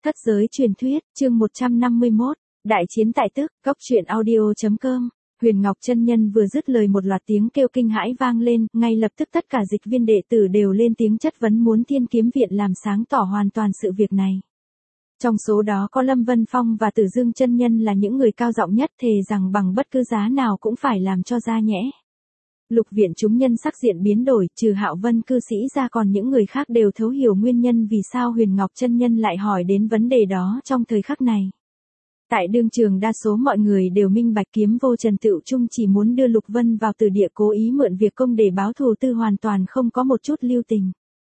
Thất giới truyền thuyết, chương 151, Đại chiến tại tức, góc truyện audio.com. Huyền Ngọc chân nhân vừa dứt lời một loạt tiếng kêu kinh hãi vang lên, ngay lập tức tất cả dịch viên đệ tử đều lên tiếng chất vấn muốn Thiên Kiếm Viện làm sáng tỏ hoàn toàn sự việc này. Trong số đó có Lâm Vân Phong và Tử Dương chân nhân là những người cao giọng nhất, thề rằng bằng bất cứ giá nào cũng phải làm cho ra nhẽ. Lục viện chúng nhân sắc diện biến đổi, trừ Hạo Vân cư sĩ ra còn những người khác đều thấu hiểu nguyên nhân vì sao Huyền Ngọc chân nhân lại hỏi đến vấn đề đó trong thời khắc này. Tại đương trường đa số mọi người đều minh bạch Kiếm Vô Trần Tựu Trung chỉ muốn đưa Lục Vân vào từ địa, cố ý mượn việc công để báo thù tư, hoàn toàn không có một chút lưu tình.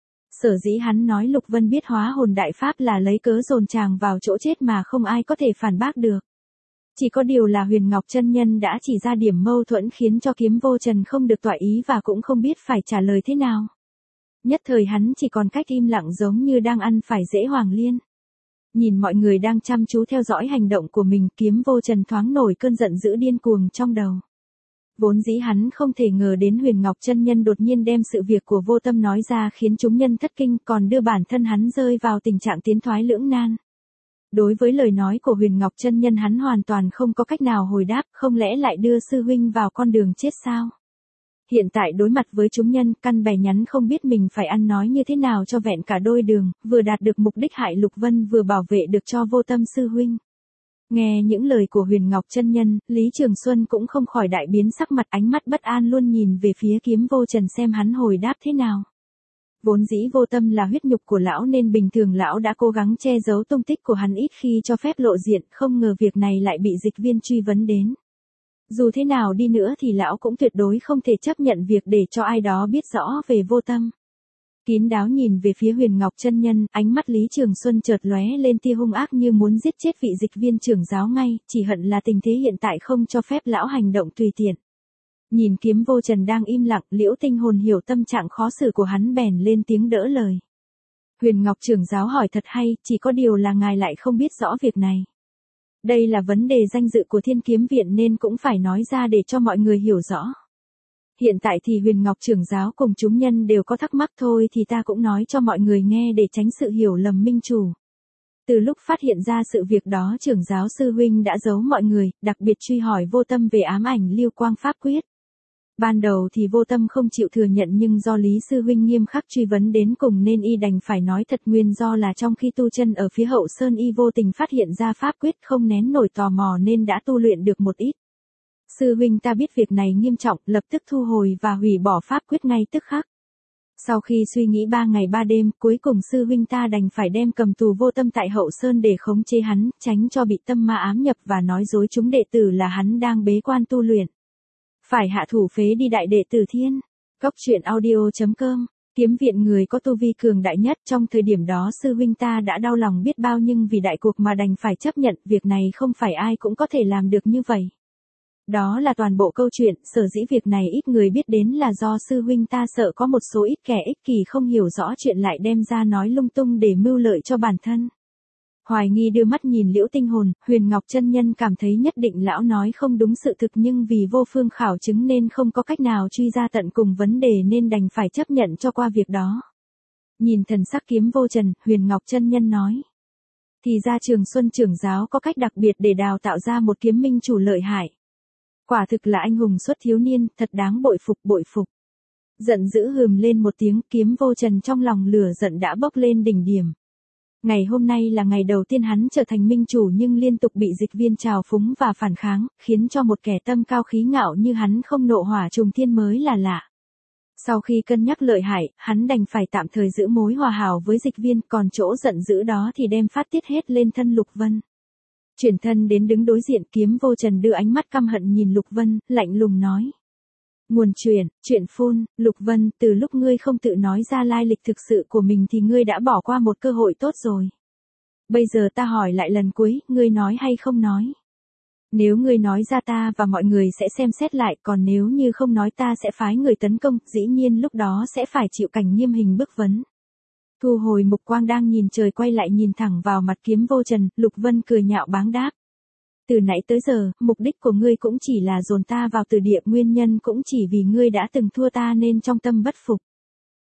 Sở dĩ hắn nói Lục Vân biết hóa hồn đại pháp là lấy cớ dồn chàng vào chỗ chết mà không ai có thể phản bác được. Chỉ có điều là Huyền Ngọc chân nhân đã chỉ ra điểm mâu thuẫn khiến cho Kiếm Vô Trần không được toại ý và cũng không biết phải trả lời thế nào. Nhất thời hắn chỉ còn cách im lặng giống như đang ăn phải rễ hoàng liên. Nhìn mọi người đang chăm chú theo dõi hành động của mình, Kiếm Vô Trần thoáng nổi cơn giận dữ điên cuồng trong đầu. Vốn dĩ hắn không thể ngờ đến Huyền Ngọc chân nhân đột nhiên đem sự việc của Vô Tâm nói ra khiến chúng nhân thất kinh, còn đưa bản thân hắn rơi vào tình trạng tiến thoái lưỡng nan. Đối với lời nói của Huyền Ngọc chân nhân hắn hoàn toàn không có cách nào hồi đáp, không lẽ lại đưa sư huynh vào con đường chết sao? Hiện tại đối mặt với chúng nhân, căn bè nhắn không biết mình phải ăn nói như thế nào cho vẹn cả đôi đường, vừa đạt được mục đích hại Lục Vân vừa bảo vệ được cho Vô Tâm sư huynh. Nghe những lời của Huyền Ngọc chân nhân, Lý Trường Xuân cũng không khỏi đại biến sắc mặt, ánh mắt bất an luôn nhìn về phía Kiếm Vô Trần xem hắn hồi đáp thế nào. Vốn dĩ Vô Tâm là huyết nhục của lão nên bình thường lão đã cố gắng che giấu tung tích của hắn ít khi cho phép lộ diện, không ngờ việc này lại bị dịch viên truy vấn đến. Dù thế nào đi nữa thì lão cũng tuyệt đối không thể chấp nhận việc để cho ai đó biết rõ về Vô Tâm. Kín đáo nhìn về phía Huyền Ngọc chân nhân, ánh mắt Lý Trường Xuân chợt lóe lên tia hung ác như muốn giết chết vị dịch viên trưởng giáo ngay, chỉ hận là tình thế hiện tại không cho phép lão hành động tùy tiện. Nhìn Kiếm Vô Trần đang im lặng, Liễu Tinh Hồn hiểu tâm trạng khó xử của hắn bèn lên tiếng đỡ lời. Huyền Ngọc trưởng giáo hỏi thật hay, chỉ có điều là ngài lại không biết rõ việc này. Đây là vấn đề danh dự của Thiên Kiếm Viện nên cũng phải nói ra để cho mọi người hiểu rõ. Hiện tại thì Huyền Ngọc trưởng giáo cùng chúng nhân đều có thắc mắc thôi thì ta cũng nói cho mọi người nghe để tránh sự hiểu lầm minh chủ. Từ lúc phát hiện ra sự việc đó trưởng giáo sư huynh đã giấu mọi người, đặc biệt truy hỏi Vô Tâm về ám ảnh lưu quang pháp quyết. Ban đầu thì Vô Tâm không chịu thừa nhận nhưng do Lý sư huynh nghiêm khắc truy vấn đến cùng nên y đành phải nói thật, nguyên do là trong khi tu chân ở phía Hậu Sơn y vô tình phát hiện ra pháp quyết, không nén nổi tò mò nên đã tu luyện được một ít. Sư huynh ta biết việc này nghiêm trọng, lập tức thu hồi và hủy bỏ pháp quyết ngay tức khắc. Sau khi suy nghĩ 3 ngày 3 đêm, cuối cùng sư huynh ta đành phải đem cầm tù Vô Tâm tại Hậu Sơn để khống chế hắn, tránh cho bị tâm ma ám nhập và nói dối chúng đệ tử là hắn đang bế quan tu luyện. Phải hạ thủ phế đi đại đệ tử Thiên. Góc truyện audio.com. Kiếm Viện người có tu vi cường đại nhất trong thời điểm đó sư huynh ta đã đau lòng biết bao nhưng vì đại cuộc mà đành phải chấp nhận, việc này không phải ai cũng có thể làm được như vậy. Đó là toàn bộ câu chuyện, sở dĩ việc này ít người biết đến là do sư huynh ta sợ có một số ít kẻ ích kỷ không hiểu rõ chuyện lại đem ra nói lung tung để mưu lợi cho bản thân. Hoài nghi đưa mắt nhìn Liễu Tinh Hồn, Huyền Ngọc chân nhân cảm thấy nhất định lão nói không đúng sự thực nhưng vì vô phương khảo chứng nên không có cách nào truy ra tận cùng vấn đề nên đành phải chấp nhận cho qua việc đó. Nhìn thần sắc Kiếm Vô Trần, Huyền Ngọc chân nhân nói. Thì ra Trường Xuân trưởng giáo có cách đặc biệt để đào tạo ra một kiếm minh chủ lợi hại. Quả thực là anh hùng xuất thiếu niên, thật đáng bội phục bội phục. Giận dữ hừm lên một tiếng, Kiếm Vô Trần trong lòng lửa giận đã bốc lên đỉnh điểm. Ngày hôm nay là ngày đầu tiên hắn trở thành minh chủ nhưng liên tục bị dịch viên trào phúng và phản kháng, khiến cho một kẻ tâm cao khí ngạo như hắn không nộ hỏa trùng thiên mới là lạ. Sau khi cân nhắc lợi hại, hắn đành phải tạm thời giữ mối hòa hảo với dịch viên, còn chỗ giận dữ đó thì đem phát tiết hết lên thân Lục Vân. Chuyển thân đến đứng đối diện, Kiếm Vô Trần đưa ánh mắt căm hận nhìn Lục Vân, lạnh lùng nói. Nguồn chuyện phun, Lục Vân, từ lúc ngươi không tự nói ra lai lịch thực sự của mình thì ngươi đã bỏ qua một cơ hội tốt rồi. Bây giờ ta hỏi lại lần cuối, ngươi nói hay không nói? Nếu ngươi nói ra ta và mọi người sẽ xem xét lại, còn nếu như không nói ta sẽ phái người tấn công, dĩ nhiên lúc đó sẽ phải chịu cảnh nghiêm hình bức vấn. Thu hồi mục quang đang nhìn trời quay lại nhìn thẳng vào mặt Kiếm Vô Trần, Lục Vân cười nhạo báng đáp. Từ nãy tới giờ, mục đích của ngươi cũng chỉ là dồn ta vào từ địa, nguyên nhân cũng chỉ vì ngươi đã từng thua ta nên trong tâm bất phục.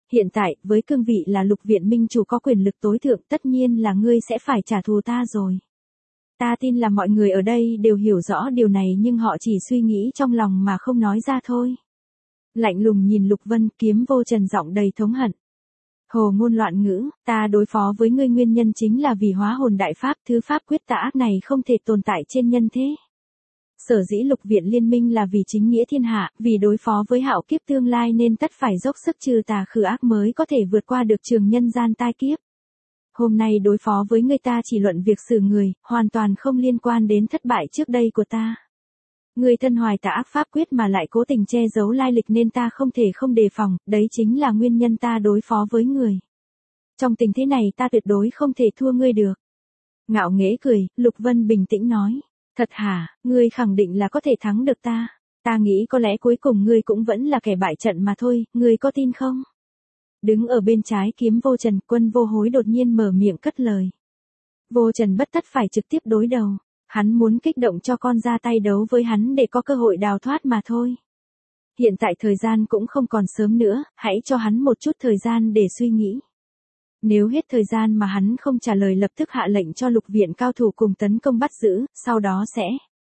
Hiện tại, với cương vị là Lục Viện Minh Chủ có quyền lực tối thượng, tất nhiên là ngươi sẽ phải trả thù ta rồi. Ta tin là mọi người ở đây đều hiểu rõ điều này nhưng họ chỉ suy nghĩ trong lòng mà không nói ra thôi. Lạnh lùng nhìn Lục Vân, Kiếm Vô Trần giọng đầy thống hận. Hồ ngôn loạn ngữ, ta đối phó với ngươi nguyên nhân chính là vì hóa hồn đại pháp, thứ pháp quyết tà ác này không thể tồn tại trên nhân thế. Sở dĩ Lục Viện liên minh là vì chính nghĩa thiên hạ, vì đối phó với hạo kiếp tương lai nên tất phải dốc sức trừ tà khử ác mới có thể vượt qua được trường nhân gian tai kiếp. Hôm nay đối phó với người ta chỉ luận việc xử người, hoàn toàn không liên quan đến thất bại trước đây của ta. Người thân hoài tà ác pháp quyết mà lại cố tình che giấu lai lịch nên ta không thể không đề phòng, đấy chính là nguyên nhân ta đối phó với người. Trong tình thế này ta tuyệt đối không thể thua ngươi được. Ngạo nghễ cười, Lục Vân bình tĩnh nói. Thật hả, ngươi khẳng định là có thể thắng được ta. Ta nghĩ có lẽ cuối cùng ngươi cũng vẫn là kẻ bại trận mà thôi, ngươi có tin không? Đứng ở bên trái Kiếm Vô Trần, Quân Vô Hối đột nhiên mở miệng cất lời. Vô Trần bất tất phải trực tiếp đối đầu. Hắn muốn kích động cho con ra tay đấu với hắn để có cơ hội đào thoát mà thôi. Hiện tại thời gian cũng không còn sớm nữa, hãy cho hắn một chút thời gian để suy nghĩ. Nếu hết thời gian mà hắn không trả lời lập tức hạ lệnh cho Lục Viện cao thủ cùng tấn công bắt giữ, sau đó sẽ.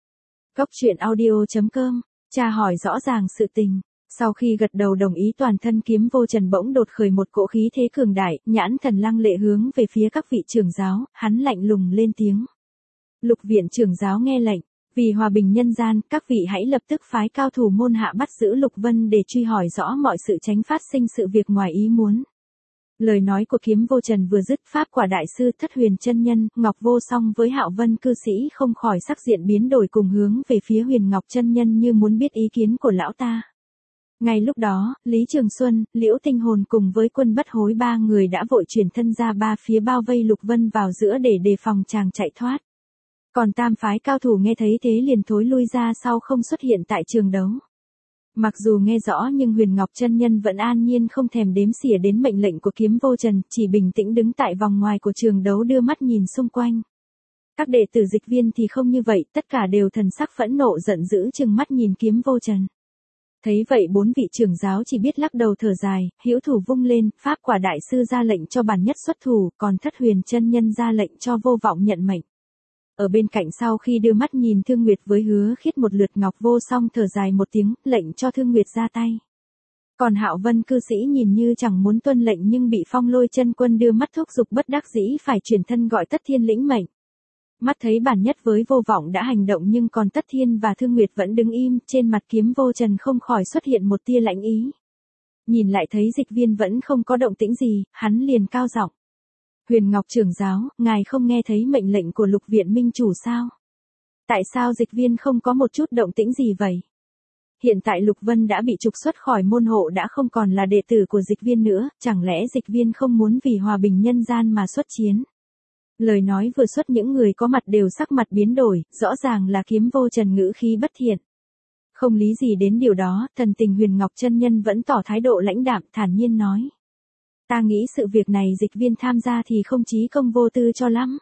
Goctruyện.audio.com, tra hỏi rõ ràng sự tình. Sau khi gật đầu đồng ý toàn thân Kiếm Vô Trần bỗng đột khởi một cỗ khí thế cường đại, nhãn thần lăng lệ hướng về phía các vị trưởng giáo, hắn lạnh lùng lên tiếng. Lục Viện trưởng giáo nghe lệnh, vì hòa bình nhân gian, các vị hãy lập tức phái cao thủ môn hạ bắt giữ Lục Vân để truy hỏi rõ mọi sự tránh phát sinh sự việc ngoài ý muốn. Lời nói của Kiếm Vô Trần vừa dứt, pháp quả đại sư Thất Huyền chân nhân, Ngọc Vô Song với Hạo Vân cư sĩ không khỏi sắc diện biến đổi cùng hướng về phía Huyền Ngọc chân nhân như muốn biết ý kiến của lão ta. Ngay lúc đó, Lý Trường Xuân, Liễu Tinh Hồn cùng với Quân Bất Hối ba người đã vội chuyển thân ra ba phía bao vây Lục Vân vào giữa để đề phòng chàng chạy thoát. Còn tam phái cao thủ nghe thấy thế liền thối lui ra sau không xuất hiện tại trường đấu. Mặc dù nghe rõ nhưng Huyền Ngọc chân nhân vẫn an nhiên không thèm đếm xỉa đến mệnh lệnh của Kiếm Vô Trần, chỉ bình tĩnh đứng tại vòng ngoài của trường đấu đưa mắt nhìn xung quanh. Các đệ tử Dịch Viên thì không như vậy, tất cả đều thần sắc phẫn nộ giận dữ trừng mắt nhìn Kiếm Vô Trần. Thấy vậy bốn vị trưởng giáo chỉ biết lắc đầu thở dài, hữu thủ vung lên, pháp quả đại sư ra lệnh cho bản nhất xuất thủ, còn Thất Huyền chân nhân ra lệnh cho Vô Vọng nhận mệnh. Ở bên cạnh sau khi đưa mắt nhìn Thương Nguyệt với Hứa Khiết một lượt, Ngọc Vô Song thở dài một tiếng, lệnh cho Thương Nguyệt ra tay. Còn Hạo Vân cư sĩ nhìn như chẳng muốn tuân lệnh nhưng bị Phong Lôi chân quân đưa mắt thúc giục bất đắc dĩ phải chuyển thân gọi Tất Thiên lĩnh mệnh. Mắt thấy bản nhất với Vô Vọng đã hành động nhưng còn Tất Thiên và Thương Nguyệt vẫn đứng im, trên mặt Kiếm Vô Trần không khỏi xuất hiện một tia lãnh ý. Nhìn lại thấy Dịch Viên vẫn không có động tĩnh gì, hắn liền cao giọng. Huyền Ngọc trưởng giáo, ngài không nghe thấy mệnh lệnh của Lục Viện Minh Chủ sao? Tại sao Dịch Viên không có một chút động tĩnh gì vậy? Hiện tại Lục Vân đã bị trục xuất khỏi môn hộ, đã không còn là đệ tử của Dịch Viên nữa, chẳng lẽ Dịch Viên không muốn vì hòa bình nhân gian mà xuất chiến? Lời nói vừa xuất những người có mặt đều sắc mặt biến đổi, rõ ràng là Kiếm Vô Trần ngữ khí bất thiện. Không lý gì đến điều đó, thần tình Huyền Ngọc chân nhân vẫn tỏ thái độ lãnh đạm, thản nhiên nói. Ta nghĩ sự việc này Dịch Viên tham gia thì không chí công vô tư cho lắm.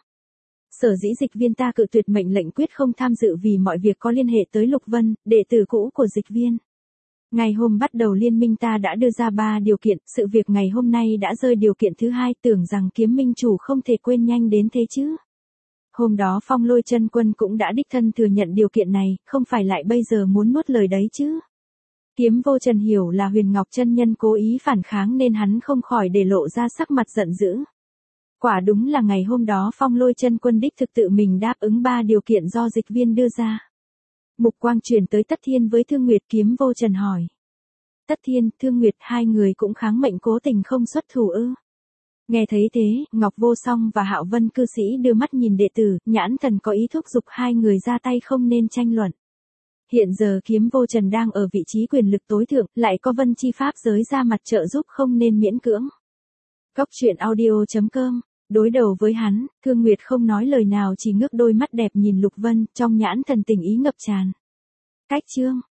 Sở dĩ Dịch Viên ta cự tuyệt mệnh lệnh quyết không tham dự vì mọi việc có liên hệ tới Lục Vân, đệ tử cũ của Dịch Viên. Ngày hôm bắt đầu liên minh ta đã đưa ra 3 điều kiện, sự việc ngày hôm nay đã rơi điều kiện thứ 2, tưởng rằng Kiếm Minh Chủ không thể quên nhanh đến thế chứ. Hôm đó Phong Lôi chân quân cũng đã đích thân thừa nhận điều kiện này, không phải lại bây giờ muốn nuốt lời đấy chứ. Kiếm Vô Trần hiểu là Huyền Ngọc chân nhân cố ý phản kháng nên hắn không khỏi để lộ ra sắc mặt giận dữ. Quả đúng là ngày hôm đó Phong Lôi chân quân đích thực tự mình đáp ứng 3 điều kiện do Dịch Viên đưa ra. Mục quang truyền tới Tất Thiên với Thương Nguyệt. Kiếm Vô Trần hỏi. Tất Thiên, Thương Nguyệt hai người cũng kháng mệnh cố tình không xuất thủ ư? Nghe thấy thế, Ngọc Vô Song và Hạo Vân cư sĩ đưa mắt nhìn đệ tử, nhãn thần có ý thúc giục hai người ra tay không nên tranh luận. Hiện giờ Kiếm Vô Trần đang ở vị trí quyền lực tối thượng, lại có Vân Chi Pháp giới ra mặt trợ giúp không nên miễn cưỡng. Goctruyện.audio.com, đối đầu với hắn, Thương Nguyệt không nói lời nào chỉ ngước đôi mắt đẹp nhìn Lục Vân, trong nhãn thần tình ý ngập tràn. Cách chương